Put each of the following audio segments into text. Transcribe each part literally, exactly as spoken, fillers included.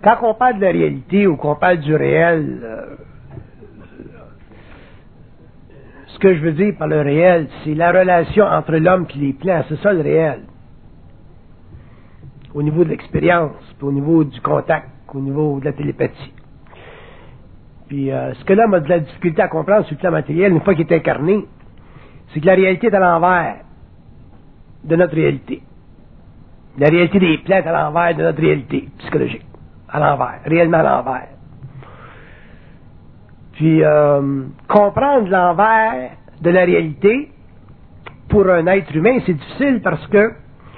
quand on parle de la réalité ou qu'on parle du réel, euh, ce que je veux dire par le réel, c'est la relation entre l'homme et les plants. C'est ça le réel. Au niveau de l'expérience, puis au niveau du contact, au niveau de la télépathie. Puis euh, ce que l'homme a de la difficulté à comprendre sur le plan matériel, une fois qu'il est incarné, c'est que la réalité est à l'envers de notre réalité. La réalité des plans est à l'envers de notre réalité psychologique. À l'envers, réellement à l'envers. Puis euh, comprendre l'envers de la réalité pour un être humain, c'est difficile parce que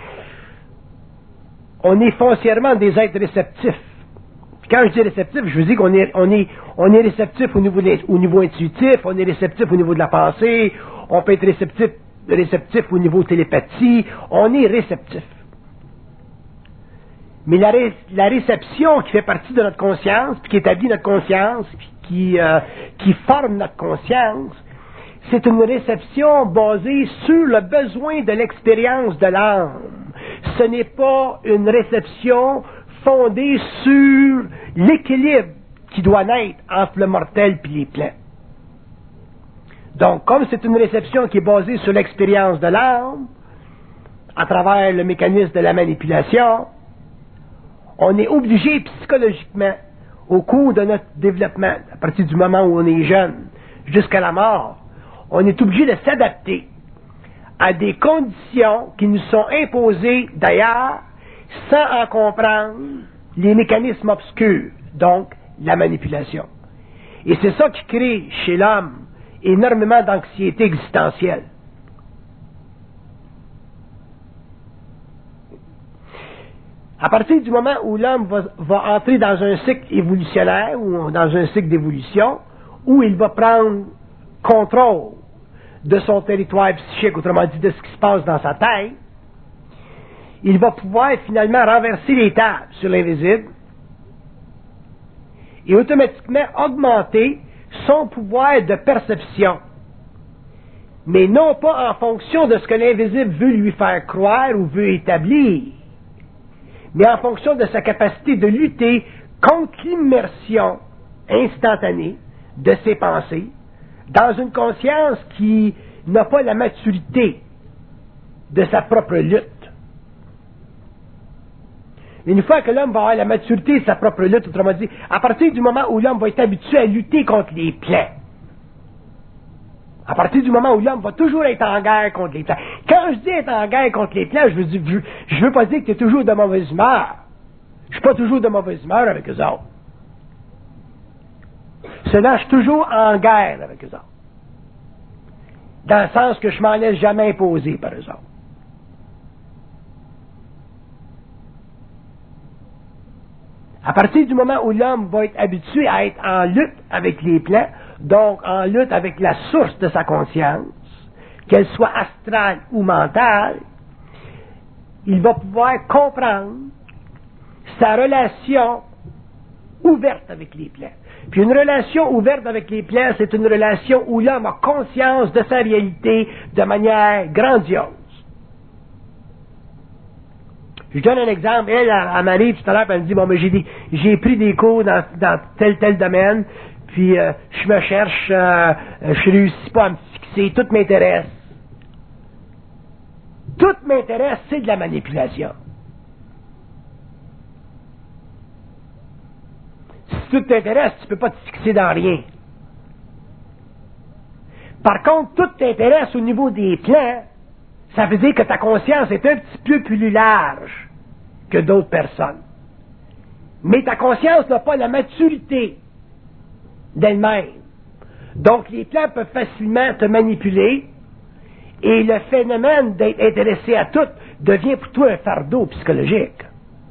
on est foncièrement des êtres réceptifs. Puis quand je dis réceptif, je veux dire qu'on est, on est, on est réceptif au niveau, au niveau intuitif, on est réceptif au niveau de la pensée, on peut être réceptif, réceptif au niveau télépathie, on est réceptif. Mais la, ré, la réception qui fait partie de notre conscience, puis qui établit notre conscience, puis qui, euh, qui forme notre conscience, c'est une réception basée sur le besoin de l'expérience de l'âme. Ce n'est pas une réception fondée sur l'équilibre qui doit naître entre le mortel et les plants. Donc, comme c'est une réception qui est basée sur l'expérience de l'âme, à travers le mécanisme de la manipulation, on est obligé psychologiquement, au cours de notre développement, à partir du moment où on est jeune, jusqu'à la mort, on est obligé de s'adapter à des conditions qui nous sont imposées d'ailleurs, sans en comprendre les mécanismes obscurs, donc la manipulation. Et c'est ça qui crée chez l'homme énormément d'anxiété existentielle. À partir du moment où l'homme va, va entrer dans un cycle évolutionnaire ou dans un cycle d'évolution, où il va prendre contrôle de son territoire psychique, autrement dit de ce qui se passe dans sa tête, il va pouvoir finalement renverser les tables sur l'invisible et automatiquement augmenter son pouvoir de perception, mais non pas en fonction de ce que l'invisible veut lui faire croire ou veut établir, mais en fonction de sa capacité de lutter contre l'immersion instantanée de ses pensées dans une conscience qui n'a pas la maturité de sa propre lutte. Une fois que l'homme va avoir la maturité de sa propre lutte, autrement dit, à partir du moment où l'homme va être habitué à lutter contre les plans, à partir du moment où l'homme va toujours être en guerre contre les plans. Quand je dis être en guerre contre les plans, je veux, dire, je, je veux pas dire que tu es toujours de mauvaise humeur. Je suis pas toujours de mauvaise humeur avec eux autres. Cela, je suis toujours en guerre avec eux autres. Dans le sens que je m'en laisse jamais imposer par eux autres. À partir du moment où l'homme va être habitué à être en lutte avec les plans, donc en lutte avec la source de sa conscience, qu'elle soit astrale ou mentale, il va pouvoir comprendre sa relation ouverte avec les plans. Puis une relation ouverte avec les plans, c'est une relation où l'homme a conscience de sa réalité de manière grandiose. Je donne un exemple. Elle, elle m'arrive tout à l'heure, elle me dit, bon, mais j'ai, des, j'ai pris des cours dans, dans tel, tel domaine, puis euh, je me cherche, euh, je réussis pas à me fixer, tout m'intéresse. Tout m'intéresse, c'est de la manipulation. Si tout t'intéresse, tu ne peux pas te fixer dans rien. Par contre, tout t'intéresse au niveau des plans, ça veut dire que ta conscience est un petit peu plus large que d'autres personnes. Mais ta conscience n'a pas la maturité d'elle-même. Donc, les plans peuvent facilement te manipuler et le phénomène d'être intéressé à tout devient pour toi un fardeau psychologique.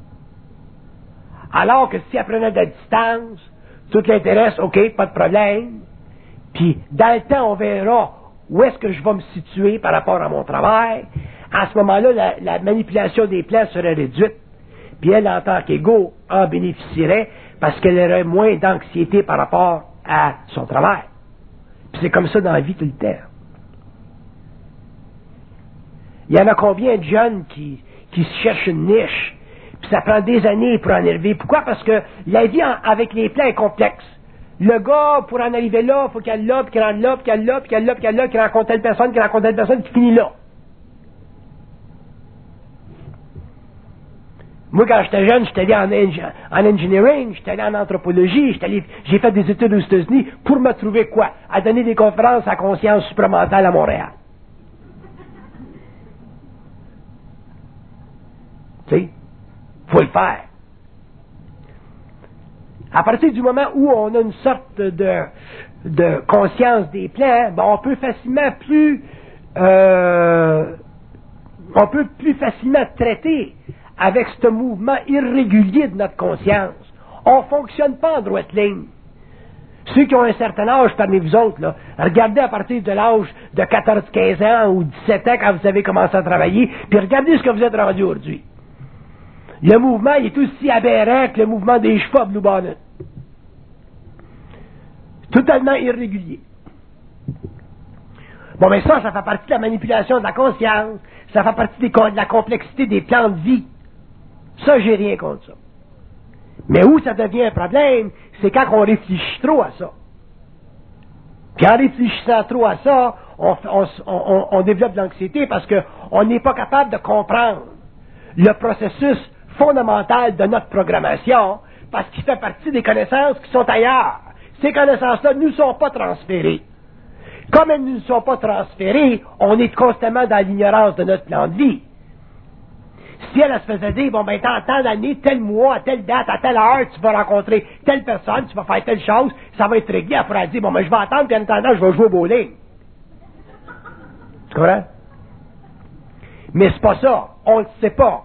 Alors que si elle prenait de la distance, tout l'intéresse, ok, pas de problème, puis dans le temps, on verra où est-ce que je vais me situer par rapport à mon travail. À ce moment-là, la, la manipulation des plans serait réduite. Puis elle, en tant qu'égo, en bénéficierait parce qu'elle aurait moins d'anxiété par rapport à son travail. Puis c'est comme ça dans la vie tout le temps. Il y en a combien de jeunes qui, qui se cherchent une niche, puis puis ça prend des années pour en arriver. Pourquoi? Parce que la vie en, avec les plans est complexe. Le gars, pour en arriver là, il faut qu'il aille là, puis qu'il rentre là, puis qu'il aille là, puis qu'il aille là, puis qu'il aille là, qu'il rencontre telle personne, qu'il rencontre telle personne, puis qu'il finit là. Moi, quand j'étais jeune, j'étais allé en, en engineering, j'étais allé en anthropologie, j'étais allé, j'ai fait des études aux États-Unis pour me trouver quoi? À donner des conférences à conscience supramentale à Montréal. Tu sais, faut le faire. À partir du moment où on a une sorte de, de conscience des plans, ben on peut facilement plus, euh, on peut plus facilement traiter avec ce mouvement irrégulier de notre conscience. On ne fonctionne pas en droite ligne. Ceux qui ont un certain âge parmi vous autres, là, regardez à partir de l'âge de quatorze quinze ans ou dix-sept ans quand vous avez commencé à travailler, puis regardez ce que vous êtes rendu aujourd'hui. Le mouvement il est aussi aberrant que le mouvement des chevaux à Blue Bonnet. Totalement irrégulier. Bon, mais ça, ça fait partie de la manipulation de la conscience, ça fait partie des, de la complexité des plans de vie. Ça, j'ai rien contre ça. Mais où ça devient un problème, c'est quand on réfléchit trop à ça. Puis en réfléchissant trop à ça, on, on, on, on développe de l'anxiété parce qu'on n'est pas capable de comprendre le processus fondamental de notre programmation parce qu'il fait partie des connaissances qui sont ailleurs. Ces connaissances-là ne nous sont pas transférées. Comme elles ne nous sont pas transférées, on est constamment dans l'ignorance de notre plan de vie. Si elle, elle se faisait dire, bon, ben, tant, tant d'années, tel mois, à telle date, à telle heure, tu vas rencontrer telle personne, tu vas faire telle chose, ça va être réglé. Elle pourrait dire, bon, ben, je vais attendre, puis en attendant, je vais jouer au bowling. Tu comprends? Mais c'est pas ça. On ne le sait pas.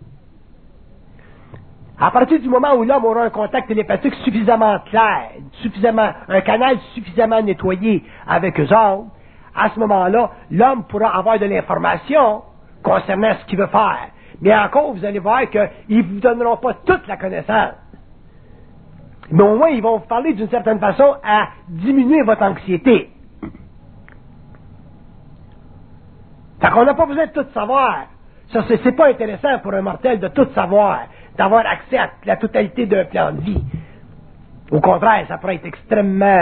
À partir du moment où l'homme aura un contact télépathique suffisamment clair, suffisamment, un canal suffisamment nettoyé avec eux autres, à ce moment-là, l'homme pourra avoir de l'information concernant ce qu'il veut faire. Mais encore, vous allez voir qu'ils ne vous donneront pas toute la connaissance. Mais au moins, ils vont vous parler d'une certaine façon à diminuer votre anxiété. Fait qu'on n'a pas besoin de tout savoir. Ça, c'est, c'est pas intéressant pour un mortel de tout savoir, d'avoir accès à la totalité d'un plan de vie. Au contraire, ça pourrait être extrêmement...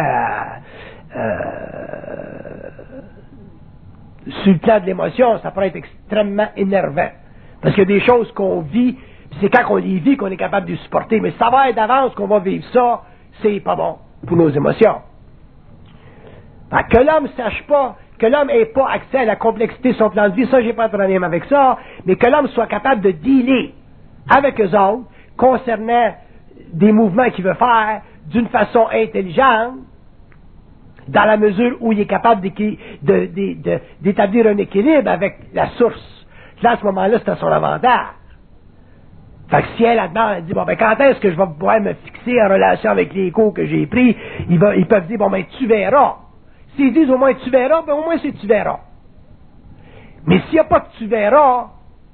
Euh, sur le plan de l'émotion, ça pourrait être extrêmement énervant. Parce qu'il y a des choses qu'on vit, puis c'est quand on les vit qu'on est capable de les supporter. Mais savoir d'avance qu'on va vivre ça, c'est pas bon pour nos émotions. Fait que l'homme ne sache pas, que l'homme n'ait pas accès à la complexité de son plan de vie, ça, j'ai pas de problème avec ça, mais que l'homme soit capable de dealer avec eux autres concernant des mouvements qu'il veut faire d'une façon intelligente, dans la mesure où il est capable de, de, de, de, d'établir un équilibre avec la source. Là, à ce moment-là, c'est à son avantage. Fait que si elle, là-dedans, elle dit, bon, ben, quand est-ce que je vais pouvoir me fixer en relation avec les cours que j'ai pris, ils, va, ils peuvent dire, bon, ben, tu verras. S'ils disent au moins tu verras, ben, au moins c'est tu verras. Mais s'il n'y a pas de tu verras,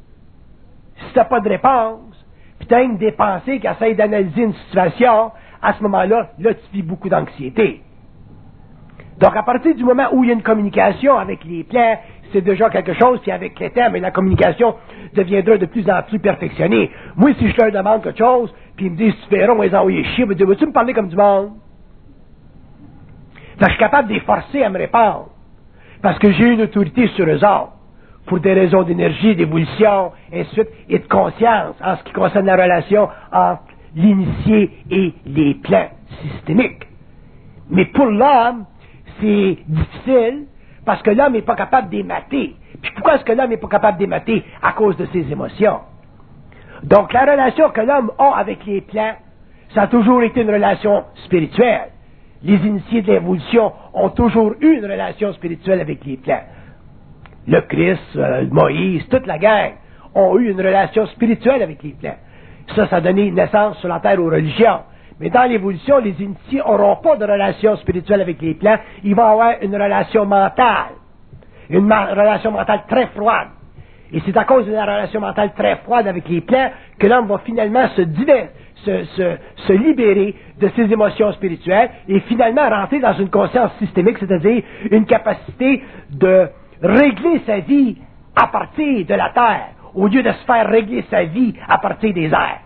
si tu n'as pas de réponse, puis tu as une des pensées qui essaie d'analyser une situation, à ce moment-là, là, tu vis beaucoup d'anxiété. Donc, à partir du moment où il y a une communication avec les plans, c'est déjà quelque chose, puis avec les temps, mais la communication deviendra de plus en plus perfectionnée. Moi, si je leur demande quelque chose, puis ils me disent, tu verras, on va les envoyer chier, ils me disent, vas-tu me parler comme du monde? Fait que je suis capable de les forcer à me répondre, parce que j'ai une autorité sur eux autres, pour des raisons d'énergie, d'évolution, et ainsi de suite, et de conscience, en ce qui concerne la relation entre l'initié et les plans systémiques. Mais pour l'homme, c'est difficile, parce que l'homme n'est pas capable d'émater. Puis pourquoi est-ce que l'homme n'est pas capable d'émater? À cause de ses émotions. Donc la relation que l'homme a avec les plans, ça a toujours été une relation spirituelle. Les initiés de l'évolution ont toujours eu une relation spirituelle avec les plans. Le Christ, euh, Moïse, toute la gang ont eu une relation spirituelle avec les plans. Ça, ça a donné naissance sur la terre aux religions. Mais dans l'évolution, les initiés n'auront pas de relation spirituelle avec les plans. Ils vont avoir une relation mentale. Une ma- relation mentale très froide. Et c'est à cause de la relation mentale très froide avec les plans que l'homme va finalement se, diver, se, se, se libérer de ses émotions spirituelles et finalement rentrer dans une conscience systémique, c'est-à-dire une capacité de régler sa vie à partir de la terre, au lieu de se faire régler sa vie à partir des airs.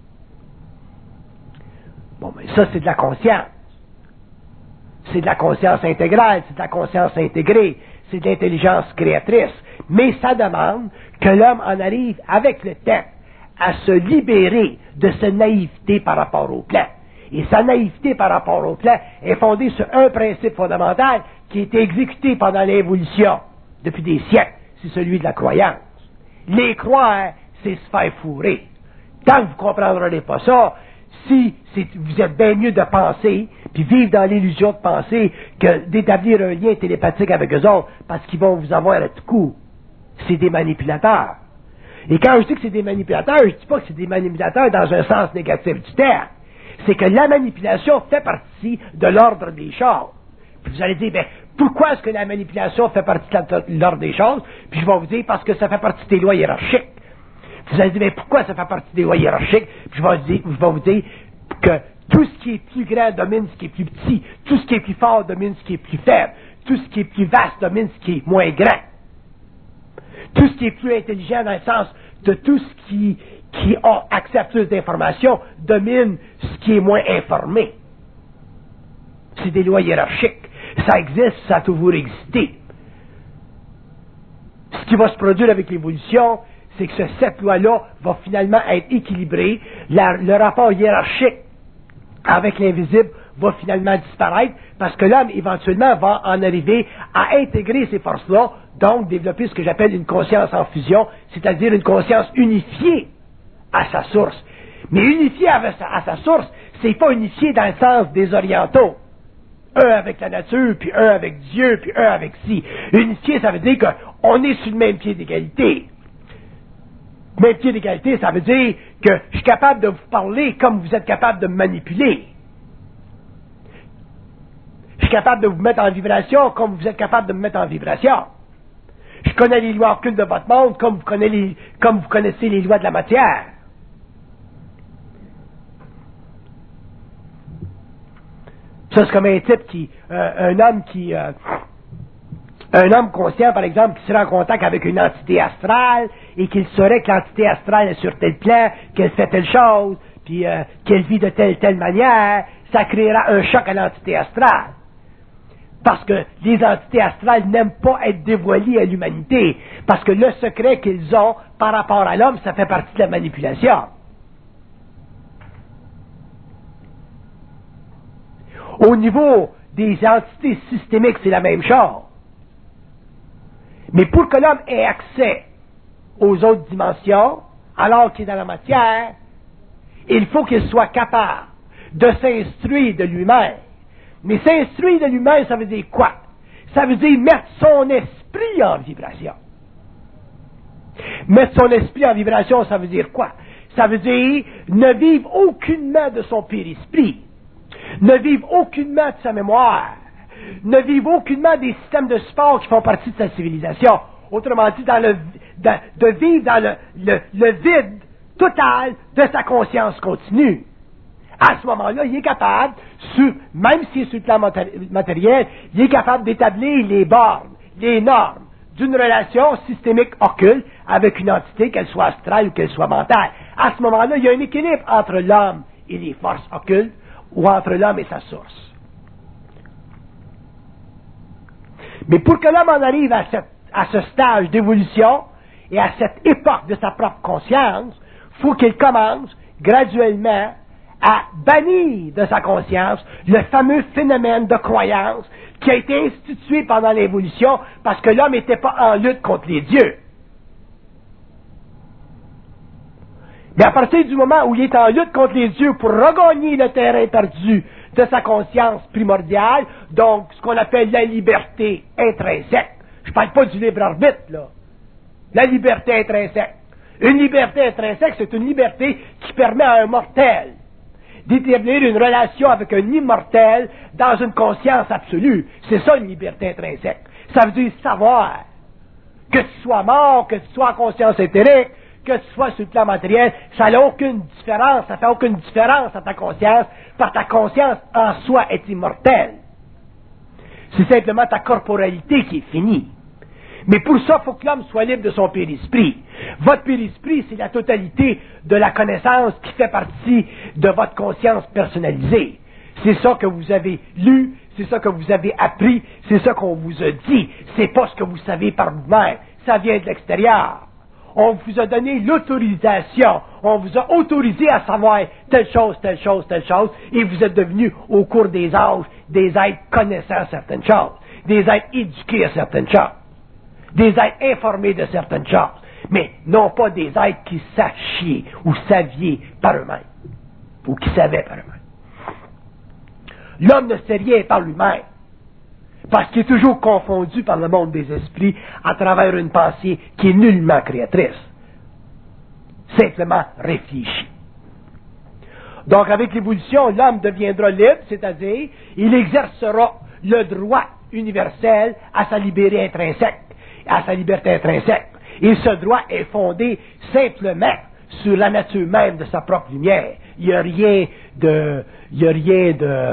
Bon, mais ça, c'est de la conscience. C'est de la conscience intégrale, c'est de la conscience intégrée, c'est de l'intelligence créatrice. Mais ça demande que l'homme en arrive avec le temps à se libérer de sa naïveté par rapport au plan. Et sa naïveté par rapport au plan est fondée sur un principe fondamental qui a été exécuté pendant l'évolution depuis des siècles, c'est celui de la croyance. Les croire, c'est se faire fourrer. Tant que vous ne comprendrez pas ça, si vous êtes bien mieux de penser, puis vivre dans l'illusion de penser, que d'établir un lien télépathique avec eux autres, parce qu'ils vont vous avoir à tout coup. C'est des manipulateurs. Et quand je dis que c'est des manipulateurs, je ne dis pas que c'est des manipulateurs dans un sens négatif du terme. C'est que la manipulation fait partie de l'ordre des choses. Puis vous allez dire, ben, pourquoi est-ce que la manipulation fait partie de l'ordre des choses? Puis je vais vous dire, parce que ça fait partie des lois hiérarchiques. Vous allez dire, mais pourquoi ça fait partie des lois hiérarchiques? Puis je vais vous dire, je vais vous dire que tout ce qui est plus grand domine ce qui est plus petit. Tout ce qui est plus fort domine ce qui est plus faible. Tout ce qui est plus vaste domine ce qui est moins grand. Tout ce qui est plus intelligent dans le sens de tout ce qui, qui a accès à plus d'informations domine ce qui est moins informé. C'est des lois hiérarchiques. Ça existe, ça a toujours existé. Ce qui va se produire avec l'évolution, c'est que cette loi-là va finalement être équilibrée. La, le rapport hiérarchique avec l'invisible va finalement disparaître parce que l'homme, éventuellement, va en arriver à intégrer ces forces-là, donc développer ce que j'appelle une conscience en fusion, c'est-à-dire une conscience unifiée à sa source. Mais unifiée à sa, à sa source, c'est pas unifié dans le sens des orientaux. Un avec la nature, puis un avec Dieu, puis un avec si. Unifié, ça veut dire qu'on est sur le même pied d'égalité. Même pied d'égalité, ça veut dire que je suis capable de vous parler comme vous êtes capable de me manipuler. Je suis capable de vous mettre en vibration comme vous êtes capable de me mettre en vibration. Je connais les lois occultes de votre monde comme vous connaissez les, comme vous connaissez les lois de la matière. Ça, c'est comme un type qui, euh, un homme qui, euh, un homme conscient, par exemple, qui serait en contact avec une entité astrale et qu'il saurait que l'entité astrale est sur tel plan, qu'elle fait telle chose, puis euh, qu'elle vit de telle telle manière, ça créera un choc à l'entité astrale. Parce que les entités astrales n'aiment pas être dévoilées à l'humanité, parce que le secret qu'ils ont par rapport à l'homme, ça fait partie de la manipulation. Au niveau des entités systémiques, c'est la même chose. Mais pour que l'homme ait accès aux autres dimensions, alors qu'il est dans la matière, il faut qu'il soit capable de s'instruire de lui-même. Mais s'instruire de lui-même, ça veut dire quoi? Ça veut dire mettre son esprit en vibration. Mettre son esprit en vibration, ça veut dire quoi? Ça veut dire ne vivre aucunement de son périsprit, ne vivre aucunement de sa mémoire, ne vivre aucunement des systèmes de support qui font partie de sa civilisation. Autrement dit, dans le, de, de vivre dans le, le, le vide total de sa conscience continue. À ce moment-là, il est capable, sur, même s'il est sur le plan matériel, il est capable d'établir les bornes, les normes d'une relation systémique occulte avec une entité, qu'elle soit astrale ou qu'elle soit mentale. À ce moment-là, il y a un équilibre entre l'homme et les forces occultes ou entre l'homme et sa source. Mais pour que l'homme en arrive à, cette, à ce stage d'évolution et à cette époque de sa propre conscience, il faut qu'il commence graduellement à bannir de sa conscience le fameux phénomène de croyance qui a été institué pendant l'évolution parce que l'homme n'était pas en lutte contre les dieux. Mais à partir du moment où il est en lutte contre les dieux pour regagner le terrain perdu de sa conscience primordiale, donc ce qu'on appelle la liberté intrinsèque. Je ne parle pas du libre arbitre, là. La liberté intrinsèque. Une liberté intrinsèque, c'est une liberté qui permet à un mortel d'établir une relation avec un immortel dans une conscience absolue. C'est ça une liberté intrinsèque. Ça veut dire savoir que tu sois mort, que tu sois en conscience éthérique, que tu sois sur le plan matériel, ça n'a aucune différence, ça fait aucune différence à ta conscience, parce que ta conscience en soi est immortelle. C'est simplement ta corporalité qui est finie. Mais pour ça, il faut que l'homme soit libre de son périsprit. Votre périsprit, c'est la totalité de la connaissance qui fait partie de votre conscience personnalisée. C'est ça que vous avez lu, c'est ça que vous avez appris, c'est ça qu'on vous a dit. C'est pas ce que vous savez par vous-même. Ça vient de l'extérieur. On vous a donné l'autorisation. On vous a autorisé à savoir telle chose, telle chose, telle chose, et vous êtes devenus, au cours des âges, des êtres connaissant certaines choses, des êtres éduqués à certaines choses, des êtres informés de certaines choses, mais non pas des êtres qui sachiez ou saviez par eux-mêmes, ou qui savaient par eux-mêmes. L'homme ne sait rien par lui-même, parce qu'il est toujours confondu par le monde des esprits à travers une pensée qui est nullement créatrice, simplement réfléchie. Donc avec l'évolution, l'homme deviendra libre, c'est-à-dire il exercera le droit universel à sa liberté intrinsèque, à sa liberté intrinsèque. Et ce droit est fondé simplement sur la nature même de sa propre lumière. Il n'y a rien de, il n'y a rien de,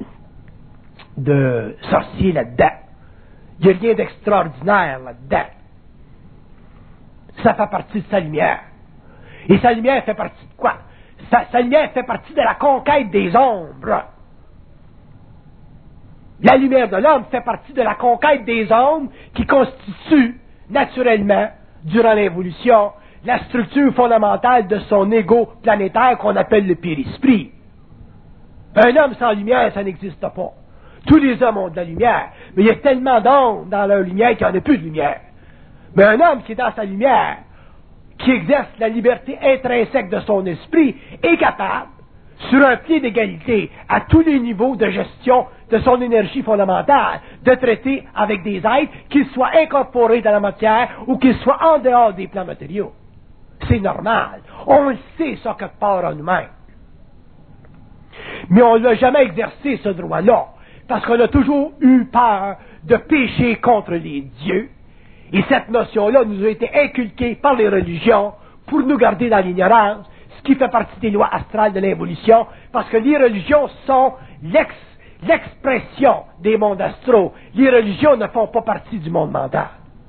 de sorcier là-dedans. Il n'y a rien d'extraordinaire là-dedans. Ça fait partie de sa lumière. Et sa lumière fait partie de quoi? Sa, sa lumière fait partie de la conquête des ombres. La lumière de l'homme fait partie de la conquête des ombres qui constitue naturellement, durant l'évolution, la structure fondamentale de son ego planétaire qu'on appelle le périsprit. Un homme sans lumière, ça n'existe pas. Tous les hommes ont de la lumière, mais il y a tellement d'ombres dans leur lumière qu'il n'y en a plus de lumière. Mais un homme qui est dans sa lumière, qui exerce la liberté intrinsèque de son esprit, est capable, sur un pied d'égalité, à tous les niveaux de gestion de son énergie fondamentale, de traiter avec des êtres, qu'ils soient incorporés dans la matière ou qu'ils soient en dehors des plans matériaux. C'est normal. On le sait, ça, quelque part en nous-mêmes. Mais on ne l'a jamais exercé, ce droit-là, parce qu'on a toujours eu peur de pécher contre les dieux. Et cette notion-là nous a été inculquée par les religions pour nous garder dans l'ignorance, ce qui fait partie des lois astrales de l'évolution, parce que les religions sont l'ex, l'expression des mondes astraux. Les religions ne font pas partie du monde mental.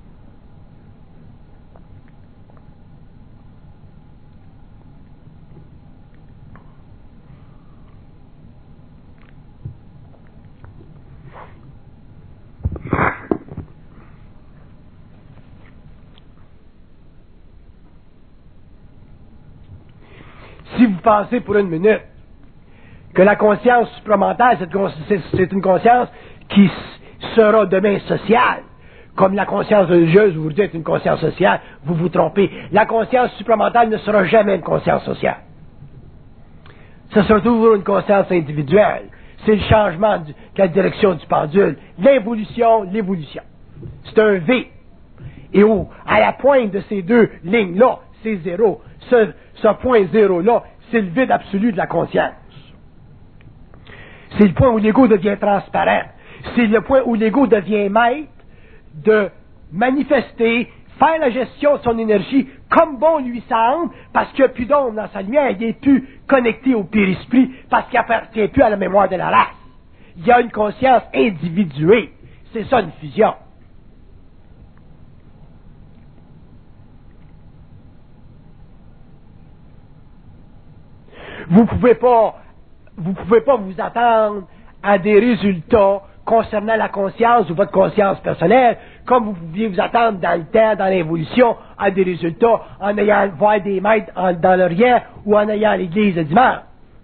Si vous pensez pour une minute que la conscience supramentale, c'est une conscience qui sera demain sociale, comme la conscience religieuse, vous vous dites une conscience sociale, vous vous trompez. La conscience supramentale ne sera jamais une conscience sociale. Ce sera toujours une conscience individuelle. C'est le changement de la direction du pendule. L'involution, l'évolution. C'est un V. Et où, à la pointe de ces deux lignes-là, c'est zéro. Ce, ce point zéro-là, c'est le vide absolu de la conscience. C'est le point où l'ego devient transparent. C'est le point où l'ego devient maître de manifester, faire la gestion de son énergie comme bon lui semble, parce qu'il n'y a plus d'ombre dans sa lumière, il n'est plus connecté au périsprit, parce qu'il n'appartient plus à la mémoire de la race. Il y a une conscience individuée. C'est ça une fusion. Vous pouvez pas, vous pouvez pas vous attendre à des résultats concernant la conscience ou votre conscience personnelle, comme vous pouviez vous attendre dans le temps, dans l'évolution, à des résultats en ayant voir des maîtres en, dans l'Orient ou en ayant l'église le dimanche.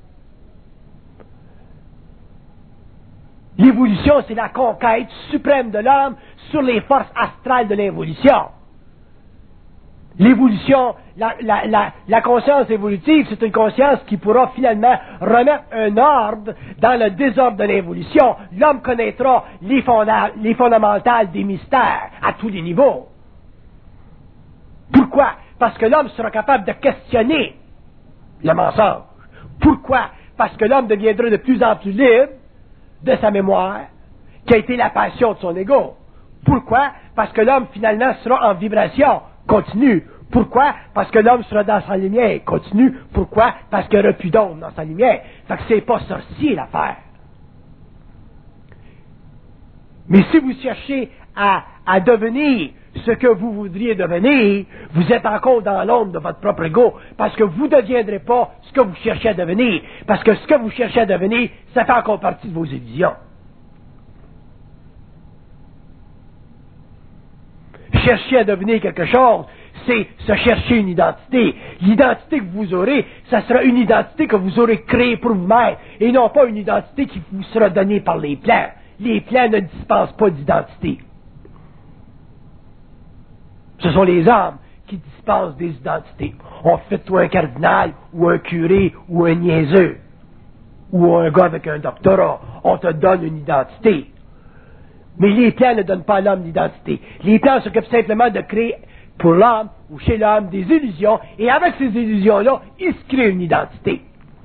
L'évolution, c'est la conquête suprême de l'homme sur les forces astrales de l'évolution. L'évolution, la, la, la, la conscience évolutive, c'est une conscience qui pourra finalement remettre un ordre dans le désordre de l'évolution. L'homme connaîtra les, fonda, les fondamentales des mystères à tous les niveaux. Pourquoi? Parce que l'homme sera capable de questionner le mensonge. Pourquoi? Parce que l'homme deviendra de plus en plus libre de sa mémoire, qui a été la passion de son ego. Pourquoi? Parce que l'homme finalement sera en vibration continue. Pourquoi? Parce que l'homme sera dans sa lumière continue. Pourquoi? Parce qu'il n'y aura plus d'ombre dans sa lumière. Fait que c'est pas sorcier l'affaire. Mais si vous cherchez à, à devenir ce que vous voudriez devenir, vous êtes encore dans l'ombre de votre propre ego, parce que vous ne deviendrez pas ce que vous cherchez à devenir, parce que ce que vous cherchez à devenir, ça fait encore partie de vos illusions. Chercher à devenir quelque chose, c'est se chercher une identité. L'identité que vous aurez, ça sera une identité que vous aurez créée pour vous-même, et non pas une identité qui vous sera donnée par les plans. Les plans ne dispensent pas d'identité. Ce sont les hommes qui dispensent des identités. On fait toi un cardinal, ou un curé, ou un niaiseux, ou un gars avec un doctorat. On te donne une identité. Mais les plans ne donnent pas à l'homme d'identité. Les plans s'occupent simplement de créer pour l'homme ou chez l'homme des illusions, et avec ces illusions-là, il se crée une identité.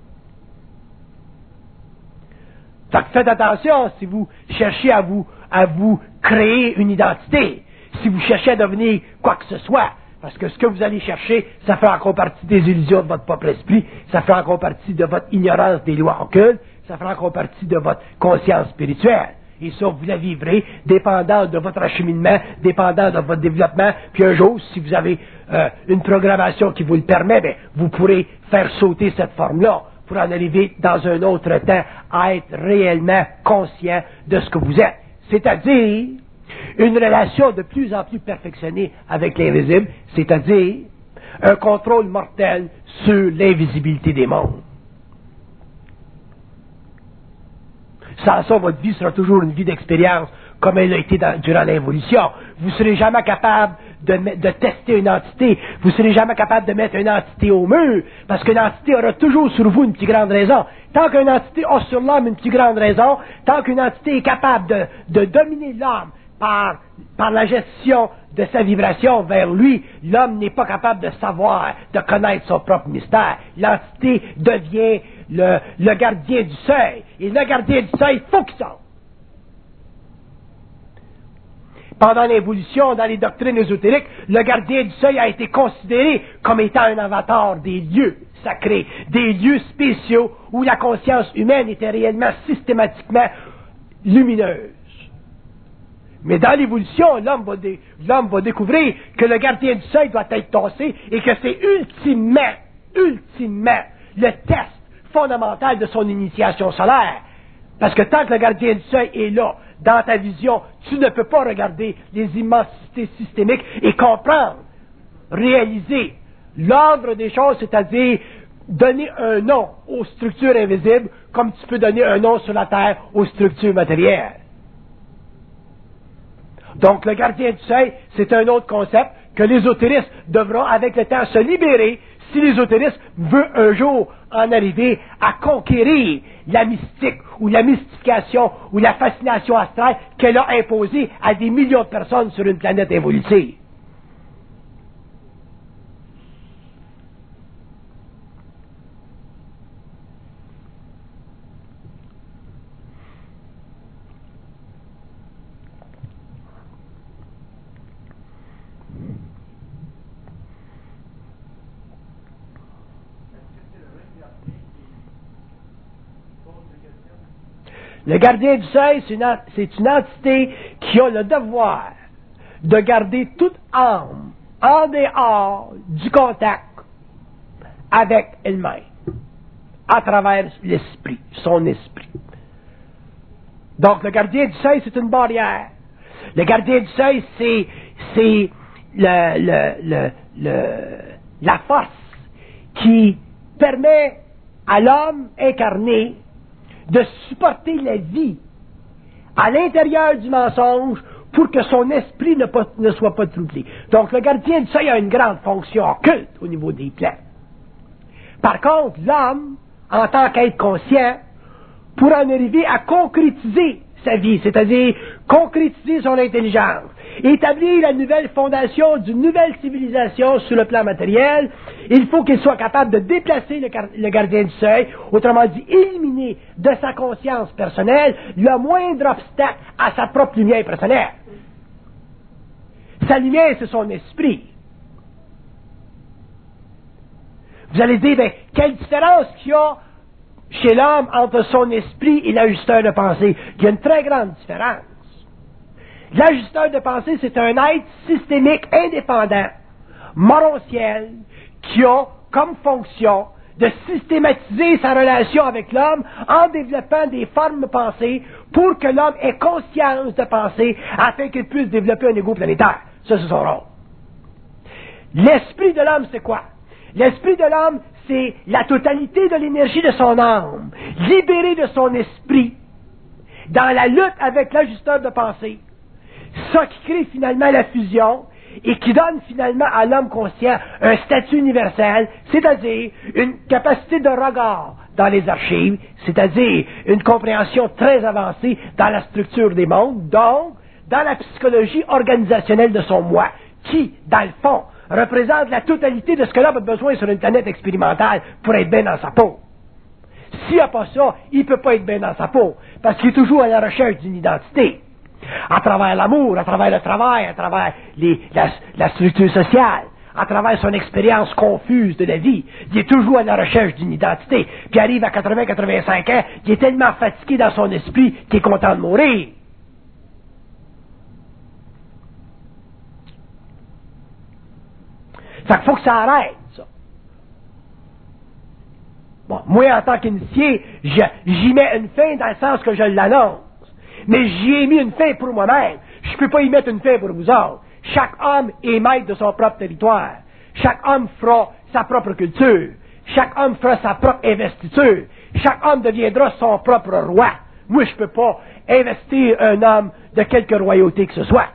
Fait que faites attention si vous cherchez à vous, à vous créer une identité, si vous cherchez à devenir quoi que ce soit, parce que ce que vous allez chercher, ça fait encore partie des illusions de votre propre esprit, ça fait encore partie de votre ignorance des lois occultes, ça fait encore partie de votre conscience spirituelle. Et ça, vous la vivrez, dépendant de votre acheminement, dépendant de votre développement. Puis un jour, si vous avez euh, une programmation qui vous le permet, bien, vous pourrez faire sauter cette forme-là pour en arriver dans un autre temps à être réellement conscient de ce que vous êtes. C'est-à-dire une relation de plus en plus perfectionnée avec l'invisible, c'est-à-dire un contrôle mortel sur l'invisibilité des mondes. Sans ça, votre vie sera toujours une vie d'expérience, comme elle a été dans, durant l'évolution. Vous ne serez jamais capable de, de tester une entité. Vous ne serez jamais capable de mettre une entité au mur, parce qu'une entité aura toujours sur vous une plus grande raison. Tant qu'une entité a sur l'homme une plus grande raison, tant qu'une entité est capable de, de dominer l'homme par, par la gestion de sa vibration vers lui, l'homme n'est pas capable de savoir, de connaître son propre mystère. L'entité devient le, le gardien du seuil. Et le gardien du seuil, il faut qu'il sorte. Pendant l'évolution, dans les doctrines ésotériques, le gardien du seuil a été considéré comme étant un avatar des lieux sacrés, des lieux spéciaux où la conscience humaine était réellement systématiquement lumineuse. Mais dans l'évolution, l'homme va, dé, l'homme va découvrir que le gardien du seuil doit être tassé et que c'est ultimement, ultimement, le test fondamental de son initiation solaire. Parce que tant que le gardien du seuil est là, dans ta vision, tu ne peux pas regarder les immensités systémiques et comprendre, réaliser l'ordre des choses, c'est-à-dire donner un nom aux structures invisibles comme tu peux donner un nom sur la Terre aux structures matérielles. Donc, le gardien du seuil, c'est un autre concept que l'ésotérisme devra, avec le temps, se libérer si l'ésotérisme veut un jour en arriver à conquérir la mystique ou la mystification ou la fascination astrale qu'elle a imposée à des millions de personnes sur une planète évolutive. Le gardien du seuil, c'est une, c'est une entité qui a le devoir de garder toute âme en dehors du contact avec elle-même, à travers l'esprit, son esprit. Donc, le gardien du seuil, c'est une barrière. Le gardien du seuil, c'est, c'est le, le, le, le, la force qui permet à l'homme incarné de supporter la vie à l'intérieur du mensonge pour que son esprit ne, pas, ne soit pas troublé. Donc, le gardien du seuil a une grande fonction occulte au niveau des plans. Par contre, l'homme, en tant qu'être conscient, pourra en arriver à concrétiser sa vie, c'est-à-dire concrétiser son intelligence, établir la nouvelle fondation d'une nouvelle civilisation sur le plan matériel. Il faut qu'il soit capable de déplacer le, le gardien du seuil, autrement dit, éliminer de sa conscience personnelle le moindre obstacle à sa propre lumière personnelle. Sa lumière, c'est son esprit. Vous allez dire, ben, quelle différence qu'il y a chez l'homme entre son esprit et l'ajusteur de pensée? Il y a une très grande différence. L'ajusteur de pensée, c'est un être systémique indépendant, morontiel, qui a comme fonction de systématiser sa relation avec l'homme en développant des formes de pensée pour que l'homme ait conscience de penser afin qu'il puisse développer un ego planétaire. Ça, c'est son rôle. L'esprit de l'homme, c'est quoi? L'esprit de l'homme, c'est la totalité de l'énergie de son âme, libérée de son esprit, dans la lutte avec l'ajusteur de pensée. Ça qui crée finalement la fusion et qui donne finalement à l'homme conscient un statut universel, c'est-à-dire une capacité de regard dans les archives, c'est-à-dire une compréhension très avancée dans la structure des mondes, donc dans la psychologie organisationnelle de son moi, qui, dans le fond, représente la totalité de ce que l'homme a besoin sur une planète expérimentale pour être bien dans sa peau. S'il n'a pas ça, il ne peut pas être bien dans sa peau, parce qu'il est toujours à la recherche d'une identité. À travers l'amour, à travers le travail, à travers les, la, la structure sociale, à travers son expérience confuse de la vie, il est toujours à la recherche d'une identité. Puis arrive à quatre-vingts à quatre-vingt-cinq ans, il est tellement fatigué dans son esprit qu'il est content de mourir. Ça faut que ça arrête, ça. Bon, moi, en tant qu'initié, j'y mets une fin dans le sens que je l'annonce. Mais j'y ai mis une fin pour moi-même. Je ne peux pas y mettre une fin pour vous autres. Chaque homme est maître de son propre territoire. Chaque homme fera sa propre culture. Chaque homme fera sa propre investiture. Chaque homme deviendra son propre roi. Moi, je ne peux pas investir un homme de quelque royauté que ce soit.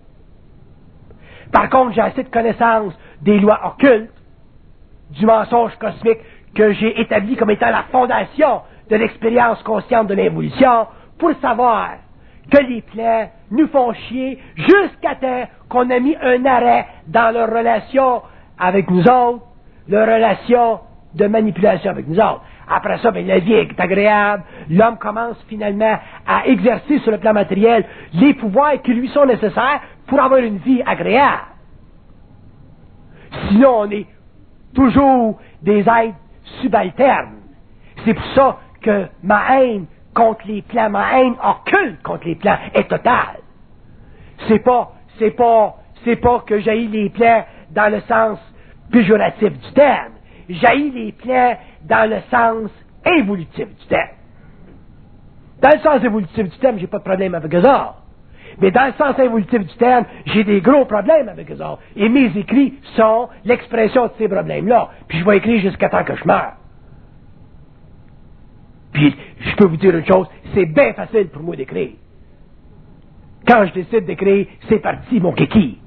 Par contre, j'ai assez de connaissances des lois occultes, du mensonge cosmique que j'ai établi comme étant la fondation de l'expérience consciente de l'évolution, pour savoir que les plans nous font chier jusqu'à temps qu'on a mis un arrêt dans leur relation avec nous autres, leur relation de manipulation avec nous autres. Après ça, ben, la vie est agréable, l'homme commence finalement à exercer sur le plan matériel les pouvoirs qui lui sont nécessaires pour avoir une vie agréable. Sinon, on est toujours des êtres subalternes. C'est pour ça que ma haine contre les plans, ma haine occulte contre les plans est totale. C'est pas, c'est pas, c'est pas que j'haïs les plans dans le sens péjoratif du terme. J'haïs les plans dans le sens évolutif du terme. Dans le sens évolutif du terme, j'ai pas de problème avec eux autres. Mais dans le sens évolutif du terme, j'ai des gros problèmes avec eux autres. Et mes écrits sont l'expression de ces problèmes-là. Puis je vais écrire jusqu'à temps que je meure. Puis, je peux vous dire une chose, c'est bien facile pour moi d'écrire. Quand je décide d'écrire, c'est parti, mon kiki.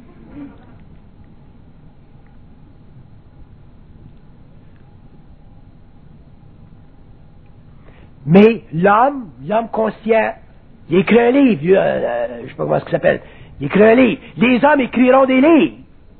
Mais l'homme, l'homme conscient, il écrit un livre, euh, euh, je ne sais pas comment ça s'appelle, il écrit un livre. Les hommes écriront des livres.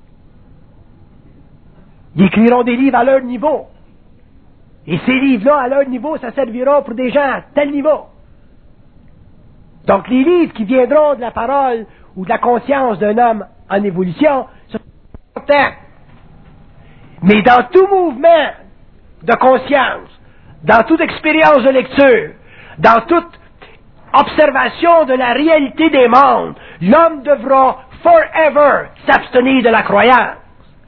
Ils écriront des livres à leur niveau. Et ces livres-là, à leur niveau, ça servira pour des gens à tel niveau. Donc, les livres qui viendront de la parole ou de la conscience d'un homme en évolution, sont importants. Mais dans tout mouvement de conscience, dans toute expérience de lecture, dans toute observation de la réalité des mondes, l'homme devra forever s'abstenir de la croyance.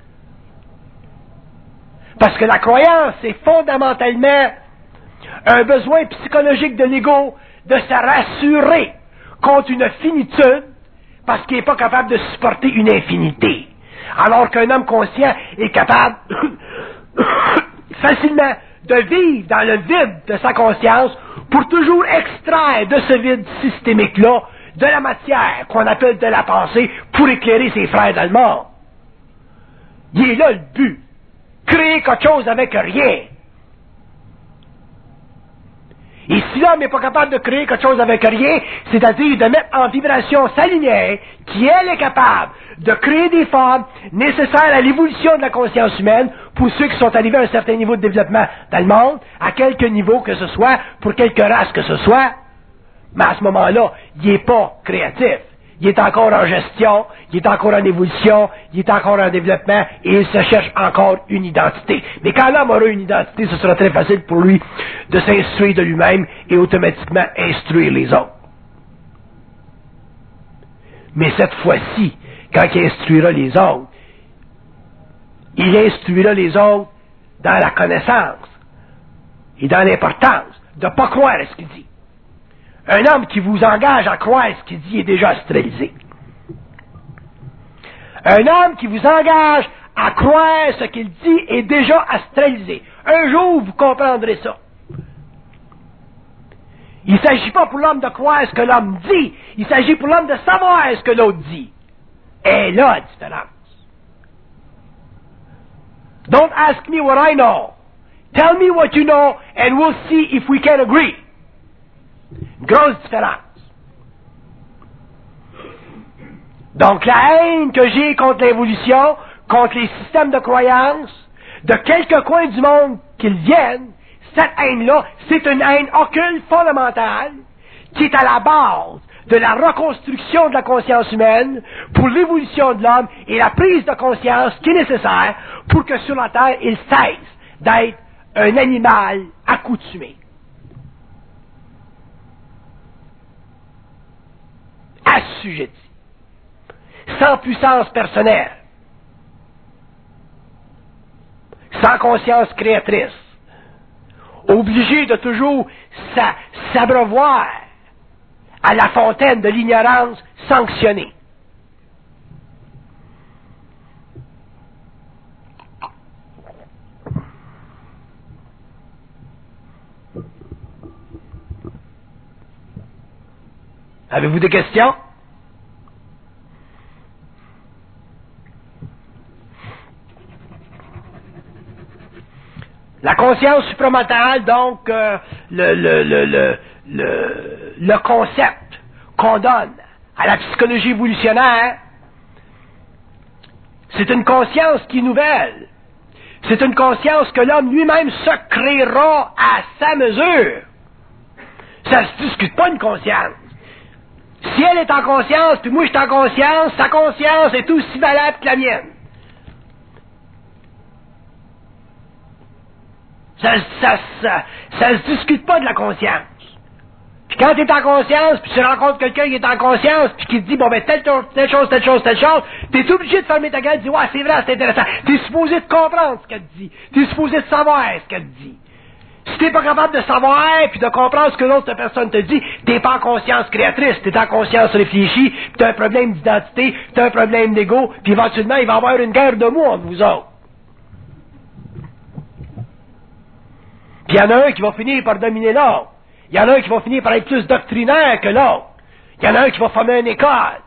Parce que la croyance, c'est fondamentalement un besoin psychologique de l'ego de se rassurer contre une finitude parce qu'il n'est pas capable de supporter une infinité. Alors qu'un homme conscient est capable facilement de vivre dans le vide de sa conscience pour toujours extraire de ce vide systémique-là de la matière qu'on appelle de la pensée pour éclairer ses frères dans le monde. Il est là le but. Créer quelque chose avec rien. Et si l'homme n'est pas capable de créer quelque chose avec rien, c'est-à-dire de mettre en vibration sa lumière, qui elle est capable de créer des formes nécessaires à l'évolution de la conscience humaine pour ceux qui sont arrivés à un certain niveau de développement dans le monde, à quelque niveau que ce soit, pour quelque race que ce soit, mais à ce moment-là, il n'est pas créatif. Il est encore en gestion, il est encore en évolution, il est encore en développement et il se cherche encore une identité. Mais quand l'homme aura une identité, ce sera très facile pour lui de s'instruire de lui-même et automatiquement instruire les autres. Mais cette fois-ci, quand il instruira les autres, il instruira les autres dans la connaissance et dans l'importance de ne pas croire à ce qu'il dit. Un homme qui vous engage à croire à ce qu'il dit est déjà astralisé. Un homme qui vous engage à croire ce qu'il dit est déjà astralisé. Un jour, vous comprendrez ça. Il ne s'agit pas pour l'homme de croire ce que l'homme dit, il s'agit pour l'homme de savoir ce que l'autre dit. Et là, la différence. Don't ask me what I know. Tell me what you know and we'll see if we can agree. Grosse différence. Donc la haine que j'ai contre l'évolution, contre les systèmes de croyance, de quelques coins du monde qu'ils viennent, cette haine-là, c'est une haine occulte fondamentale qui est à la base de la reconstruction de la conscience humaine pour l'évolution de l'homme et la prise de conscience qui est nécessaire pour que sur la Terre, il cesse d'être un animal accoutumé. Assujetti. Sans puissance personnelle. Sans conscience créatrice. Obligé de toujours s'a- s'abreuvoir à la fontaine de l'ignorance sanctionnée. Avez-vous des questions? La conscience supramentale, donc, euh, le, le, le, le, le, le concept qu'on donne à la psychologie évolutionnaire, c'est une conscience qui est nouvelle. C'est une conscience que l'homme lui-même se créera à sa mesure. Ça ne se discute pas une conscience. Si elle est en conscience, puis moi je suis en conscience, sa conscience est aussi valable que la mienne. Ça, ça, ça, ça se discute pas de la conscience. Puis quand tu es en conscience, puis tu rencontres quelqu'un qui est en conscience, puis qui te dit, bon ben, telle, telle chose, telle chose, telle chose, tu es obligé de fermer ta gueule et de dire, ouais, c'est vrai, c'est intéressant. Tu es supposé de comprendre ce qu'elle te dit. Tu es supposé de savoir ce qu'elle te dit. Si tu n'es pas capable de savoir puis de comprendre ce que l'autre personne te dit, tu n'es pas en conscience créatrice, tu es en conscience réfléchie, puis tu as un problème d'identité, tu as un problème d'ego, puis éventuellement, il va y avoir une guerre de mots entre vous autres. Puis il y en a un qui va finir par dominer l'autre. Il y en a un qui va finir par être plus doctrinaire que l'autre. Il y en a un qui va former une école.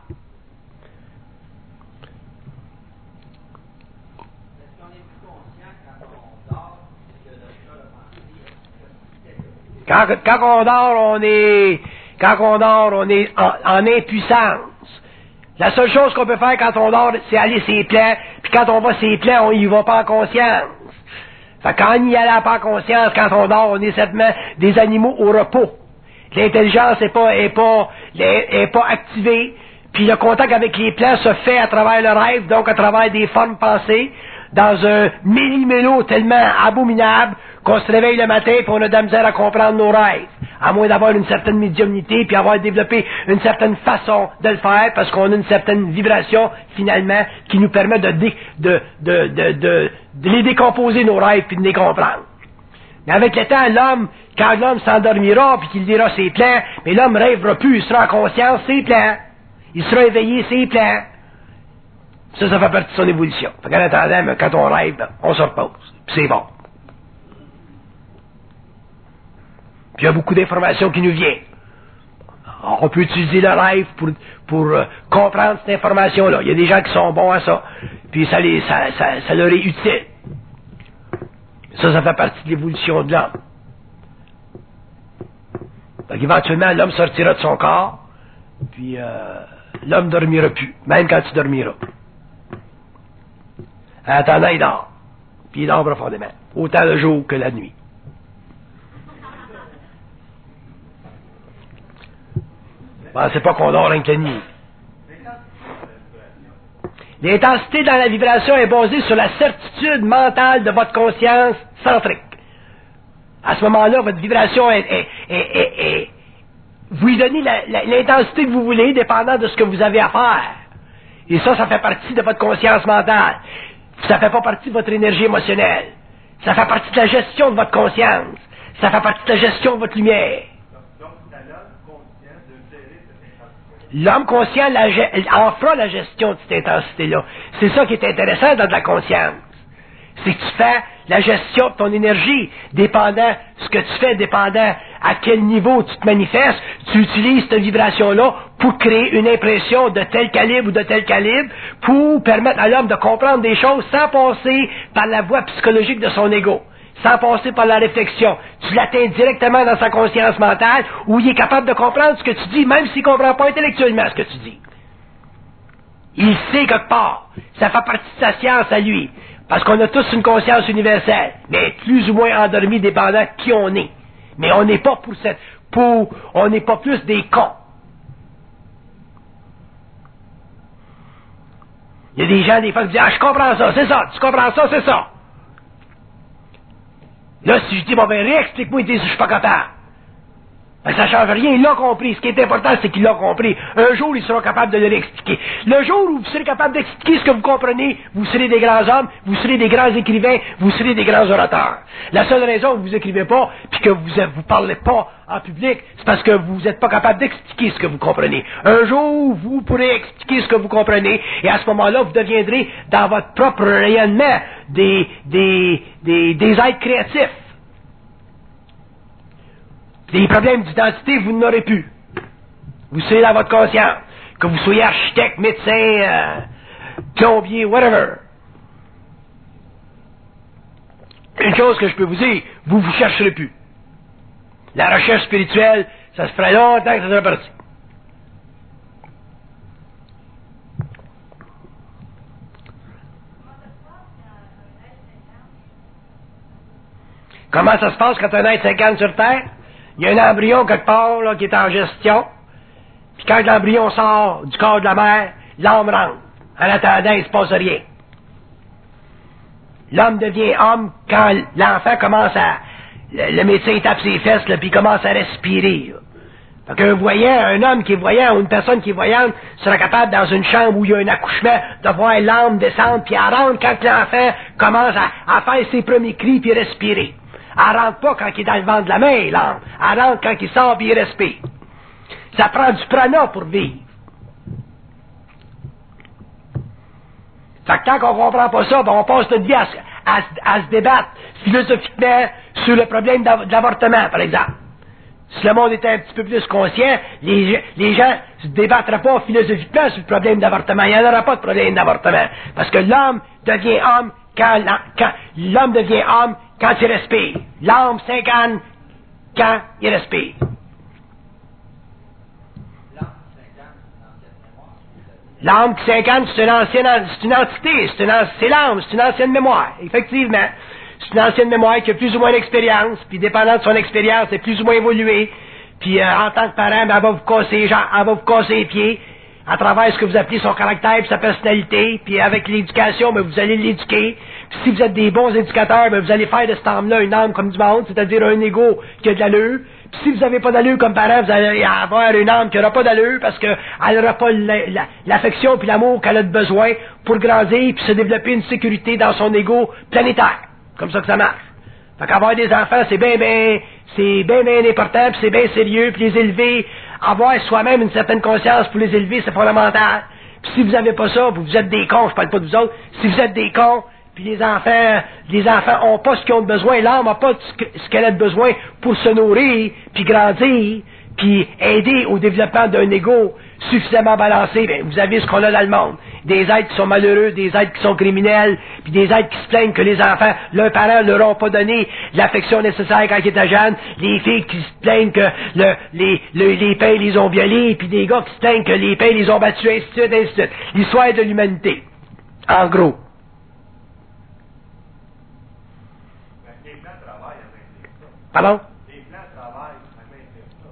Quand, quand on dort, on est, quand on dort, on est en, en impuissance. La seule chose qu'on peut faire quand on dort, c'est aller ses plans, puis quand on va ses plans, on y va pas en conscience. Fait quand on y allait pas en conscience, quand on dort, on est certainement des animaux au repos. L'intelligence n'est pas, est pas, est, est pas activée, puis le contact avec les plans se fait à travers le rêve, donc à travers des formes pensées, dans un millimélo tellement abominable qu'on se réveille le matin et on a de la misère à comprendre nos rêves, à moins d'avoir une certaine médiumnité puis avoir développé une certaine façon de le faire parce qu'on a une certaine vibration finalement qui nous permet de, dé, de, de, de, de, de les décomposer nos rêves puis de les comprendre. Mais avec le temps, l'homme, quand l'homme s'endormira puis qu'il lira ses plans, mais l'homme rêvera plus, il sera en conscience ses plans, il sera éveillé ses plans. Ça, ça fait partie de son évolution. Fait qu'en attendant, quand on rêve, on se repose. Puis c'est bon. Puis il y a beaucoup d'informations qui nous viennent. On peut utiliser le rêve pour, pour euh, comprendre cette information-là. Il y a des gens qui sont bons à ça. Puis ça, les, ça, ça, ça leur est utile. Ça, ça fait partie de l'évolution de l'homme. Donc éventuellement, l'homme sortira de son corps. Puis euh, l'homme ne dormira plus. Même quand tu dormiras. En attendant, il dort. Puis il dort profondément. Autant le jour que la nuit. Pensez pas qu'on dort rien que la nuit. L'intensité dans la vibration est basée sur la certitude mentale de votre conscience centrique. À ce moment-là, votre vibration est, est, est, est, est vous lui donnez la, la, l'intensité que vous voulez, dépendant de ce que vous avez à faire. Et ça, ça fait partie de votre conscience mentale. Ça fait pas partie de votre énergie émotionnelle. Ça fait partie de la gestion de votre conscience. Ça fait partie de la gestion de votre lumière. Donc, c'est à l'homme conscient de gérer cette intensité. L'homme conscient la, en fera la gestion de cette intensité-là. C'est ça qui est intéressant dans de la conscience. C'est que tu fais la gestion de ton énergie, dépendant ce que tu fais, dépendant à quel niveau tu te manifestes, tu utilises cette vibration-là pour créer une impression de tel calibre ou de tel calibre, pour permettre à l'homme de comprendre des choses sans passer par la voie psychologique de son ego, sans passer par la réflexion. Tu l'atteins directement dans sa conscience mentale, où il est capable de comprendre ce que tu dis, même s'il ne comprend pas intellectuellement ce que tu dis. Il sait quelque part. Ça fait partie de sa science à lui. Parce qu'on a tous une conscience universelle, mais plus ou moins endormie dépendant de qui on est. Mais on n'est pas pour cette, pour, on n'est pas plus des cons. Il y a des gens, des fois, qui disent, ah, je comprends ça, c'est ça, tu comprends ça, c'est ça. Là, si je dis, bon, ben, réexplique-moi, il dit, je suis pas capable. Ben, ça change rien, il l'a compris. Ce qui est important, c'est qu'il l'a compris. Un jour, il sera capable de le réexpliquer. Le jour où vous serez capable d'expliquer ce que vous comprenez, vous serez des grands hommes, vous serez des grands écrivains, vous serez des grands orateurs. La seule raison que vous écrivez pas, puis que vous vous parlez pas en public, c'est parce que vous n'êtes pas capable d'expliquer ce que vous comprenez. Un jour, vous pourrez expliquer ce que vous comprenez, et à ce moment-là, vous deviendrez, dans votre propre rayonnement, des, des, des, des êtres créatifs. Des problèmes d'identité, vous n'aurez plus. Vous serez dans votre conscience. Que vous soyez architecte, médecin, euh, plombier, whatever. Une chose que je peux vous dire, vous vous chercherez plus. La recherche spirituelle, ça se fera longtemps que ça sera parti. Comment ça se passe quand un être s'incarne sur Terre? Il y a un embryon quelque part là, qui est en gestion. Puis quand l'embryon sort du corps de la mère, l'âme rentre. En attendant, il ne se passe rien. L'homme devient homme quand l'enfant commence à... Le, le médecin tape ses fesses, là, puis il commence à respirer. Là. Fait qu'un voyant, un homme qui est voyant ou une personne qui est voyante sera capable, dans une chambre où il y a un accouchement, de voir l'âme descendre, puis elle rentre quand l'enfant commence à, à faire ses premiers cris, puis respirer. Elle rentre pas quand il est dans le ventre de la main, l'âme. Elle rentre quand il sort et il respire. Ça prend du prana pour vivre. Fait que tant qu'on comprend pas ça, ben on passe notre vie à, à, à se débattre philosophiquement sur le problème de l'avortement, par exemple. Si le monde était un petit peu plus conscient, les, les gens ne se débattraient pas philosophiquement sur le problème d'avortement. Il n'y en aura pas de problème d'avortement. Parce que l'homme devient homme quand, quand l'homme devient homme quand il respire. L'âme s'incarne quand il respire. L'âme qui s'incarne, c'est une ancienne, c'est une entité, c'est, une, c'est l'âme, c'est une ancienne mémoire, effectivement. C'est une ancienne mémoire qui a plus ou moins d'expérience, puis dépendant de son expérience, c'est plus ou moins évolué. Puis euh, en tant que parent, ben, elle va vous casser les jambes, elle va vous casser les pieds, à travers ce que vous appelez son caractère et sa personnalité, puis avec l'éducation, ben, vous allez l'éduquer. Puis si vous êtes des bons éducateurs, ben, vous allez faire de cette âme-là une âme comme du monde, c'est-à-dire un ego qui a de l'allure. Puis si vous n'avez pas d'allure comme parent, vous allez avoir une âme qui n'aura pas d'allure parce qu'elle n'aura pas la, la, l'affection puis l'amour qu'elle a de besoin pour grandir puis se développer une sécurité dans son ego planétaire. Comme ça que ça marche. Fait qu'avoir des enfants, c'est bien, bien, c'est bien, bien important, puis c'est bien sérieux, puis les élever, avoir soi-même une certaine conscience pour les élever, c'est fondamental. Puis si vous n'avez pas ça, vous êtes des cons, je parle pas de vous autres, si vous êtes des cons, puis les enfants, les enfants ont pas ce qu'ils ont de besoin, l'âme n'a pas ce qu'elle a de besoin pour se nourrir, puis grandir, puis aider au développement d'un ego suffisamment balancé, bien, vous avez ce qu'on a dans le monde. Des êtres qui sont malheureux, des êtres qui sont criminels, puis des êtres qui se plaignent que les enfants, leurs parents ne leur ont pas donné l'affection nécessaire quand ils étaient jeunes, les filles qui se plaignent que le, les, le, les pères les ont violés, puis des gars qui se plaignent que les pères les ont battus, ainsi de suite, ainsi de suite. L'histoire de l'humanité. En gros. Les plans travaillent avec ça. Pardon? Les plans travaillent avec ça.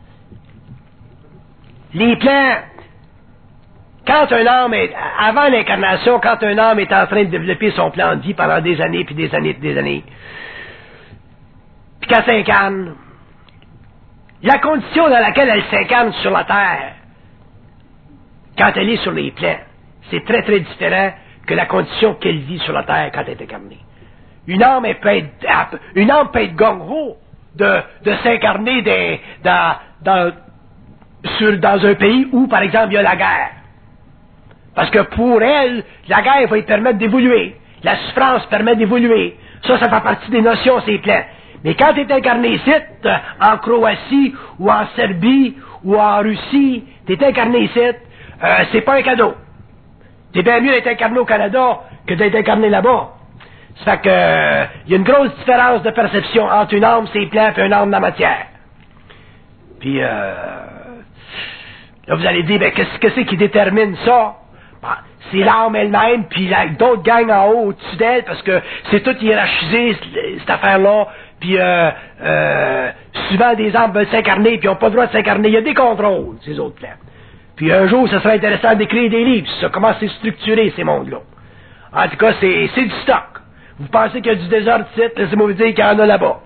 Les plans, quand un homme est, avant l'incarnation, quand un homme est en train de développer son plan de vie pendant des années, puis des années, puis des années, puis quand s'incarne, La condition dans laquelle elle s'incarne sur la terre, quand elle est sur les plans, c'est très très différent que la condition qu'elle vit sur la terre quand elle est incarnée. Une âme, elle peut être, une âme peut être gongo de, de s'incarner des, dans, dans, sur, dans un pays où, par exemple, il y a la guerre. Parce que pour elle, la guerre va lui permettre d'évoluer. La souffrance permet d'évoluer. Ça, ça fait partie des notions, ces plans. Mais quand tu es incarné ici, en Croatie, ou en Serbie, ou en Russie, tu es incarné ici, euh, c'est pas un cadeau. C'est bien mieux d'être incarné au Canada que d'être incarné là-bas. Ça fait que, euh, il y a une grosse différence de perception entre une âme, ses plans, et une âme de la matière. Puis, euh, là, vous allez dire, ben, qu'est-ce que c'est qui détermine ça? Ben, c'est l'âme elle-même, puis d'autres gangs en haut, au-dessus d'elle, parce que c'est tout hiérarchisé, cette affaire-là. Puis, euh, euh, souvent, des âmes veulent s'incarner, puis ils n'ont pas le droit de s'incarner. Il y a des contrôles, ces autres plans. Puis, un jour, ce serait intéressant d'écrire des livres, ça, comment c'est structuré, ces mondes-là. En tout cas, c'est, c'est du stock. Vous pensez qu'il y a du désordre ici, laissez-moi vous dire qu'il y en a là-bas.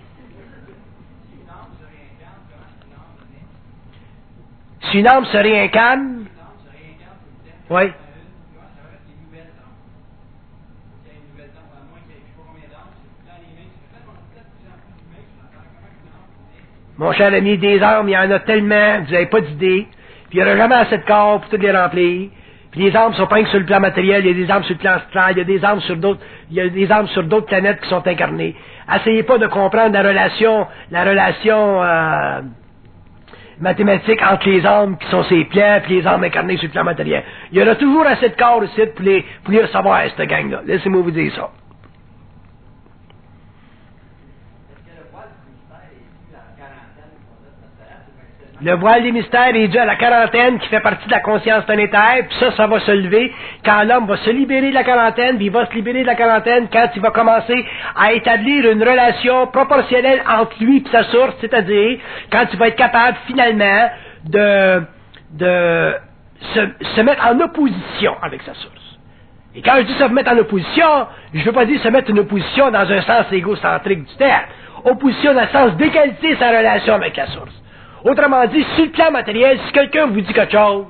Si une âme se réincarne, oui. Mon cher ami, des âmes, il y en a tellement, vous n'avez pas d'idée, puis il n'y aura jamais assez de corps pour toutes les remplir. Puis les âmes sont pas que sur le plan matériel, il y a des âmes sur le plan astral, il y a des âmes sur d'autres, il y a des âmes sur d'autres planètes qui sont incarnées. Essayez pas de comprendre la relation, la relation euh, mathématique entre les âmes qui sont ces plans et les âmes incarnées sur le plan matériel. Il y aura toujours assez de corps ici pour les, pour les recevoir, cette gang-là. Laissez-moi vous dire ça. Le voile des mystères est dû à la quarantaine qui fait partie de la conscience planétaire, puis ça, ça va se lever quand l'homme va se libérer de la quarantaine, puis il va se libérer de la quarantaine quand il va commencer à établir une relation proportionnelle entre lui et sa source, c'est-à-dire quand il va être capable finalement de, de se, se mettre en opposition avec sa source. Et quand je dis se mettre en opposition, je ne veux pas dire se mettre en opposition dans un sens égocentrique du terme. Opposition dans le sens d'égaliser sa relation avec la source. Autrement dit, sur le plan matériel, si quelqu'un vous dit quelque chose,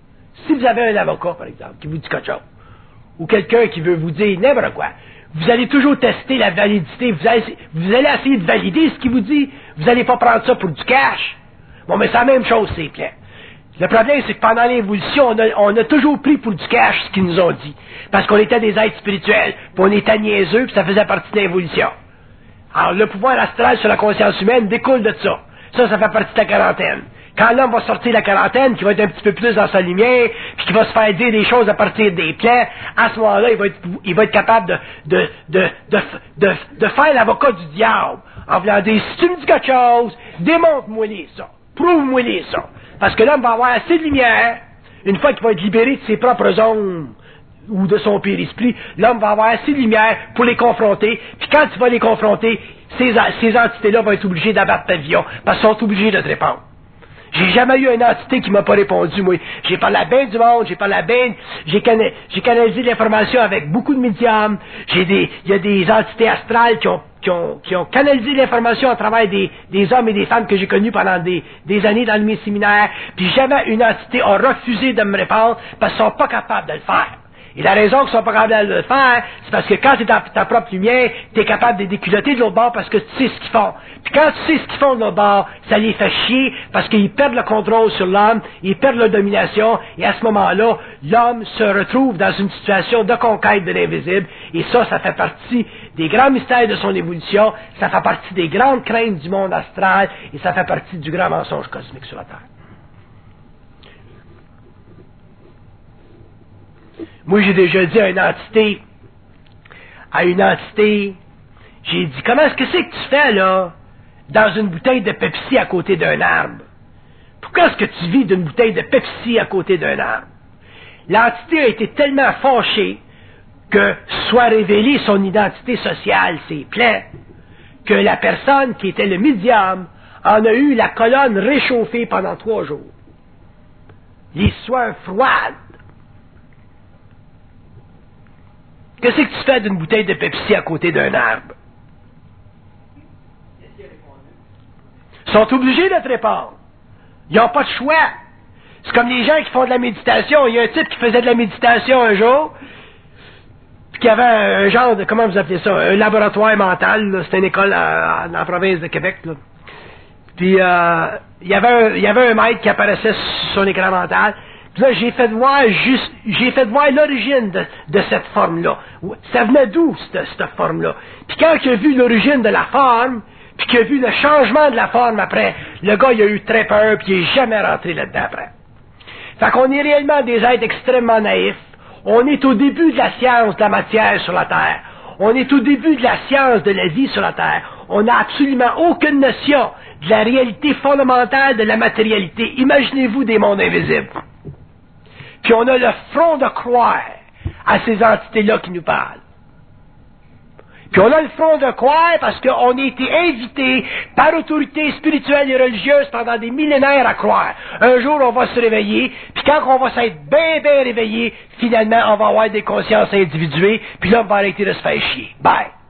si vous avez un avocat, par exemple, qui vous dit quelque chose, ou quelqu'un qui veut vous dire n'importe quoi, vous allez toujours tester la validité, vous allez, vous allez essayer de valider ce qu'il vous dit, vous n'allez pas prendre ça pour du cash. Bon, mais c'est la même chose, c'est clair. Le problème, c'est que pendant l'évolution, on a, on a toujours pris pour du cash ce qu'ils nous ont dit, parce qu'on était des êtres spirituels, puis on était niaiseux, puis ça faisait partie de l'évolution. Alors, le pouvoir astral sur la conscience humaine découle de ça. Ça, ça fait partie de la quarantaine. Quand l'homme va sortir de la quarantaine, qui va être un petit peu plus dans sa lumière, puis qui va se faire dire des choses à partir des plans, à ce moment-là, il va être, il va être capable de, de, de, de, de, de faire l'avocat du diable, en voulant dire, si tu me dis quelque chose, démontre-moi les ça, prouve-moi les ça. Parce que l'homme va avoir assez de lumière, une fois qu'il va être libéré de ses propres ombres, ou de son périsprit, l'homme va avoir assez de lumière pour les confronter, puis quand il va les confronter, ces, ces entités-là vont être obligées d'abattre pavillon, parce qu'ils sont obligés de te répondre. J'ai jamais eu une entité qui m'a pas répondu, moi. J'ai parlé à bien du monde, j'ai parlé à bien, j'ai, cana, j'ai canalisé l'information avec beaucoup de médiums, j'ai des, il y a des entités astrales qui ont, qui ont, qui ont canalisé l'information à travers des, des hommes et des femmes que j'ai connus pendant des, des années dans mes séminaires, puis jamais une entité a refusé de me répondre parce qu'ils sont pas capables de le faire. Et la raison qu'ils sont pas capables de le faire, c'est parce que quand tu es dans ta propre lumière, tu es capable de déculoter de l'autre bord parce que tu sais ce qu'ils font. Puis quand tu sais ce qu'ils font de l'autre bord, ça les fait chier parce qu'ils perdent le contrôle sur l'homme, ils perdent leur domination, et à ce moment-là, l'homme se retrouve dans une situation de conquête de l'invisible, et ça, ça fait partie des grands mystères de son évolution, ça fait partie des grandes craintes du monde astral, et ça fait partie du grand mensonge cosmique sur la Terre. Moi, j'ai déjà dit à une entité, à une entité, j'ai dit, comment est-ce que c'est que tu fais, là, dans une bouteille de Pepsi à côté d'un arbre? Pourquoi est-ce que tu vis d'une bouteille de Pepsi à côté d'un arbre? L'entité a été tellement fâchée que soit révélée son identité sociale, ses plans, que la personne qui était le médium en a eu la colonne réchauffée pendant trois jours. Les soins froides. Qu'est-ce que tu fais d'une bouteille de Pepsi à côté d'un arbre? Ils sont obligés de te répondre. Ils n'ont pas de choix. C'est comme les gens qui font de la méditation. Il y a un type qui faisait de la méditation un jour, puis qui avait un genre de, comment vous appelez ça, un laboratoire mental. C'était une école à, à, dans la province de Québec. Là. Puis euh, il y avait un, il y avait un maître qui apparaissait sur son écran mental. Puis là, j'ai fait voir juste, j'ai fait voir l'origine de, de cette forme-là. Ça venait d'où, cette, cette forme-là? Puis quand il a vu l'origine de la forme, puis qu'il a vu le changement de la forme après, le gars, il a eu très peur, puis il n'est jamais rentré là-dedans après. Fait qu'on est réellement des êtres extrêmement naïfs. On est au début de la science de la matière sur la Terre. On est au début de la science de la vie sur la Terre. On n'a absolument aucune notion de la réalité fondamentale de la matérialité. Imaginez-vous des mondes invisibles. Puis on a le front de croire à ces entités-là qui nous parlent. Puis on a le front de croire parce qu'on a été invités par autorité spirituelle et religieuse pendant des millénaires à croire. Un jour, on va se réveiller, puis quand on va s'être bien, bien réveillé, finalement, on va avoir des consciences individuées, puis là, on va arrêter de se faire chier. Bye!